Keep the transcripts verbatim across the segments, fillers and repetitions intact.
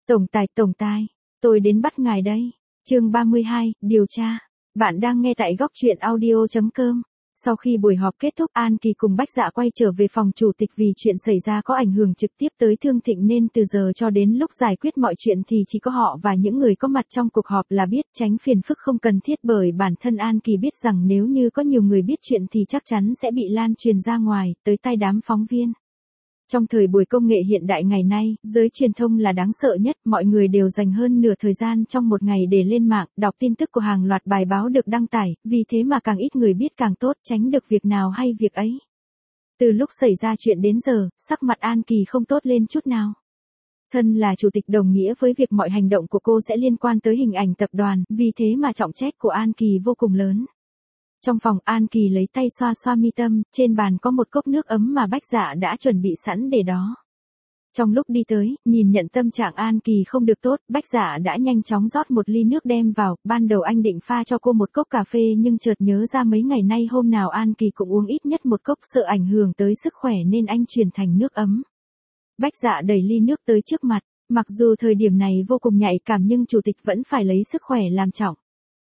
Tổng tài, tổng tài, tôi đến bắt ngài đây. Chương ba mươi hai, điều tra. Bạn đang nghe tại góc truyện audio chấm com. Sau khi buổi họp kết thúc, An Kỳ cùng Bách Dạ quay trở về phòng chủ tịch vì chuyện xảy ra có ảnh hưởng trực tiếp tới Thương Thịnh nên từ giờ cho đến lúc giải quyết mọi chuyện thì chỉ có họ và những người có mặt trong cuộc họp là biết, tránh phiền phức không cần thiết, bởi bản thân An Kỳ biết rằng nếu như có nhiều người biết chuyện thì chắc chắn sẽ bị lan truyền ra ngoài, tới tay đám phóng viên. Trong thời buổi công nghệ hiện đại ngày nay, giới truyền thông là đáng sợ nhất, mọi người đều dành hơn nửa thời gian trong một ngày để lên mạng, đọc tin tức của hàng loạt bài báo được đăng tải, vì thế mà càng ít người biết càng tốt, tránh được việc nào hay việc ấy. Từ lúc xảy ra chuyện đến giờ, sắc mặt An Kỳ không tốt lên chút nào. Thân là chủ tịch đồng nghĩa với việc mọi hành động của cô sẽ liên quan tới hình ảnh tập đoàn, vì thế mà trọng trách của An Kỳ vô cùng lớn. Trong phòng, An Kỳ lấy tay xoa xoa mi tâm, trên bàn có một cốc nước ấm mà Bách Dạ đã chuẩn bị sẵn để đó. Trong lúc đi tới, nhìn nhận tâm trạng An Kỳ không được tốt, Bách Dạ đã nhanh chóng rót một ly nước đem vào, ban đầu anh định pha cho cô một cốc cà phê nhưng chợt nhớ ra mấy ngày nay hôm nào An Kỳ cũng uống ít nhất một cốc, sợ ảnh hưởng tới sức khỏe nên anh chuyển thành nước ấm. Bách Dạ đẩy ly nước tới trước mặt, mặc dù thời điểm này vô cùng nhạy cảm nhưng chủ tịch vẫn phải lấy sức khỏe làm trọng.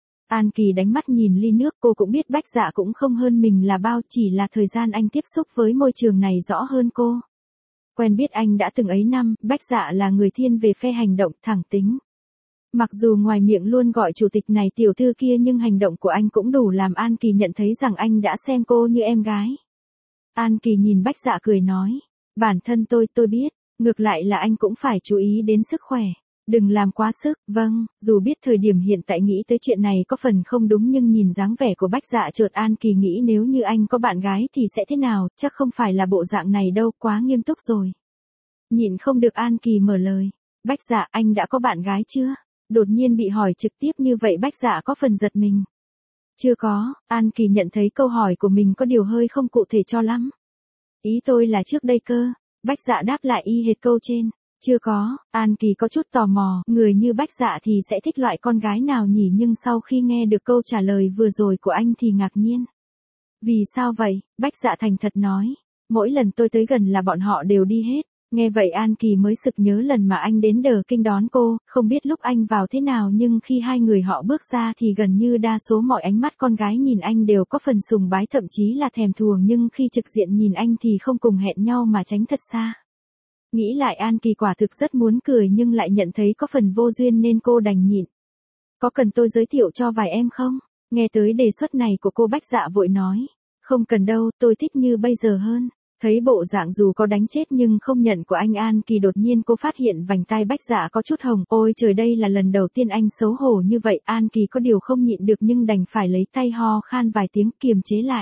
An Kỳ đánh mắt nhìn ly nước, cô cũng biết Bách Dạ cũng không hơn mình là bao, chỉ là thời gian anh tiếp xúc với môi trường này rõ hơn cô. Quen biết anh đã từng ấy năm, Bách Dạ là người thiên về phe hành động, thẳng tính. Mặc dù ngoài miệng luôn gọi chủ tịch này tiểu thư kia nhưng hành động của anh cũng đủ làm An Kỳ nhận thấy rằng anh đã xem cô như em gái. An Kỳ nhìn Bách Dạ cười nói, bản thân tôi tôi biết, ngược lại là anh cũng phải chú ý đến sức khỏe. Đừng làm quá sức, vâng, dù biết thời điểm hiện tại nghĩ tới chuyện này có phần không đúng nhưng nhìn dáng vẻ của Bách Dạ chợt An Kỳ nghĩ nếu như anh có bạn gái thì sẽ thế nào, chắc không phải là bộ dạng này đâu, quá nghiêm túc rồi. Nhịn không được An Kỳ mở lời, Bách Dạ, anh đã có bạn gái chưa? Đột nhiên bị hỏi trực tiếp như vậy Bách Dạ có phần giật mình. Chưa có, An Kỳ nhận thấy câu hỏi của mình có điều hơi không cụ thể cho lắm. Ý tôi là trước đây cơ, Bách Dạ đáp lại y hệt câu trên. Chưa có, An Kỳ có chút tò mò, người như Bách Dạ thì sẽ thích loại con gái nào nhỉ, nhưng sau khi nghe được câu trả lời vừa rồi của anh thì ngạc nhiên. Vì sao vậy? Bách Dạ thành thật nói, mỗi lần tôi tới gần là bọn họ đều đi hết. Nghe vậy An Kỳ mới sực nhớ lần mà anh đến Đờ Kinh đón cô, không biết lúc anh vào thế nào nhưng khi hai người họ bước ra thì gần như đa số mọi ánh mắt con gái nhìn anh đều có phần sùng bái thậm chí là thèm thuồng, nhưng khi trực diện nhìn anh thì không cùng hẹn nhau mà tránh thật xa. Nghĩ lại An Kỳ quả thực rất muốn cười nhưng lại nhận thấy có phần vô duyên nên cô đành nhịn. Có cần tôi giới thiệu cho vài em không? Nghe tới đề xuất này của cô Bách Dạ vội nói. Không cần đâu, tôi thích như bây giờ hơn. Thấy bộ dạng dù có đánh chết nhưng không nhận của anh An Kỳ đột nhiên cô phát hiện vành tai Bách Dạ có chút hồng. Ôi trời, đây là lần đầu tiên anh xấu hổ như vậy. An Kỳ có điều không nhịn được nhưng đành phải lấy tay ho khan vài tiếng kiềm chế lại.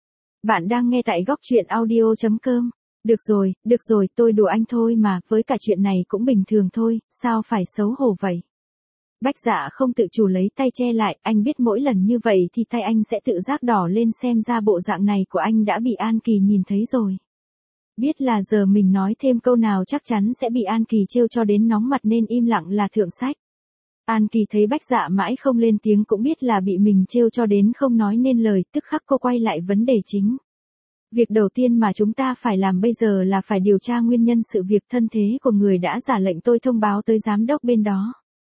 Bạn đang nghe tại góc truyện audio chấm com. Được rồi, được rồi, tôi đùa anh thôi mà, với cả chuyện này cũng bình thường thôi, sao phải xấu hổ vậy? Bách Dạ không tự chủ lấy tay che lại, anh biết mỗi lần như vậy thì tay anh sẽ tự giác đỏ lên, xem ra bộ dạng này của anh đã bị An Kỳ nhìn thấy rồi. Biết là giờ mình nói thêm câu nào chắc chắn sẽ bị An Kỳ trêu cho đến nóng mặt nên im lặng là thượng sách. An Kỳ thấy Bách Dạ mãi không lên tiếng cũng biết là bị mình trêu cho đến không nói nên lời, tức khắc cô quay lại vấn đề chính. Việc đầu tiên mà chúng ta phải làm bây giờ là phải điều tra nguyên nhân sự việc, thân thế của người đã giả lệnh tôi thông báo tới giám đốc bên đó.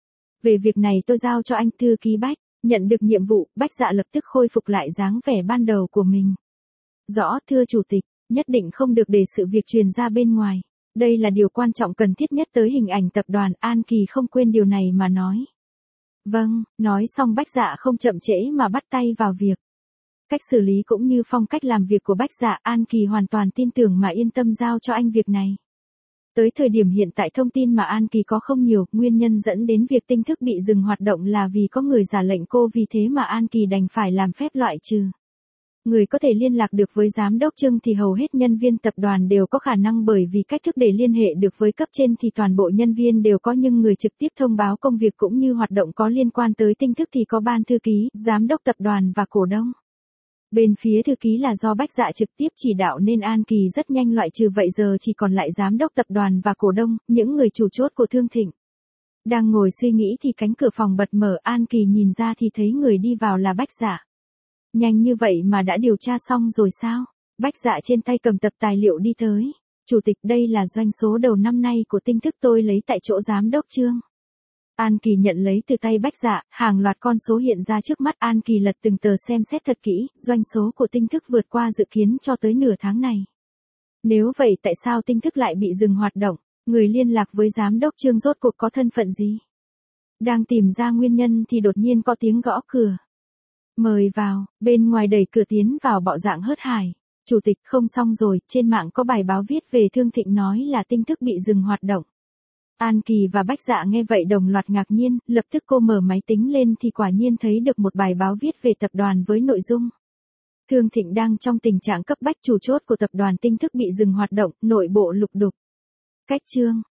Về việc này tôi giao cho anh thư ký Bách, nhận được nhiệm vụ, Bách Dạ lập tức khôi phục lại dáng vẻ ban đầu của mình. Rõ, thưa chủ tịch, nhất định không được để sự việc truyền ra bên ngoài. Đây là điều quan trọng cần thiết nhất tới hình ảnh tập đoàn, An Kỳ không quên điều này mà nói. Vâng, nói xong Bách Dạ không chậm trễ mà bắt tay vào việc. Cách xử lý cũng như phong cách làm việc của Bách Dạ, An Kỳ hoàn toàn tin tưởng mà yên tâm giao cho anh việc này. Tới thời điểm hiện tại thông tin mà An Kỳ có không nhiều, nguyên nhân dẫn đến việc Tinh Thức bị dừng hoạt động là vì có người giả lệnh cô, vì thế mà An Kỳ đành phải làm phép loại trừ. Người có thể liên lạc được với giám đốc Trương thì hầu hết nhân viên tập đoàn đều có khả năng, bởi vì cách thức để liên hệ được với cấp trên thì toàn bộ nhân viên đều có, nhưng người trực tiếp thông báo công việc cũng như hoạt động có liên quan tới Tinh Thức thì có ban thư ký, giám đốc tập đoàn và cổ đông. Bên phía thư ký là do Bách Dạ trực tiếp chỉ đạo nên An Kỳ rất nhanh loại trừ, vậy giờ chỉ còn lại giám đốc tập đoàn và cổ đông, những người chủ chốt của Thương Thịnh. Đang ngồi suy nghĩ thì cánh cửa phòng bật mở, An Kỳ nhìn ra thì thấy người đi vào là Bách Dạ. Nhanh như vậy mà đã điều tra xong rồi sao? Bách Dạ trên tay cầm tập tài liệu đi tới. Chủ tịch, đây là doanh số đầu năm nay của Tinh Thức tôi lấy tại chỗ giám đốc Trương. An Kỳ nhận lấy từ tay Bách Dạ, hàng loạt con số hiện ra trước mắt. An Kỳ lật từng tờ xem xét thật kỹ, doanh số của Tinh Thức vượt qua dự kiến cho tới nửa tháng này. Nếu vậy tại sao Tinh Thức lại bị dừng hoạt động? Người liên lạc với giám đốc Trương rốt cuộc có thân phận gì? Đang tìm ra nguyên nhân thì đột nhiên có tiếng gõ cửa. Mời vào, bên ngoài đẩy cửa tiến vào bọ dạng hớt hải. Chủ tịch, không xong rồi, trên mạng có bài báo viết về Thương Thịnh nói là Tinh Thức bị dừng hoạt động. An Kỳ và Bách Dạ nghe vậy đồng loạt ngạc nhiên, lập tức cô mở máy tính lên thì quả nhiên thấy được một bài báo viết về tập đoàn với nội dung. Thương Thịnh đang trong tình trạng cấp bách, chủ chốt của tập đoàn Tinh Thức bị dừng hoạt động, nội bộ lục đục. Cách Trương,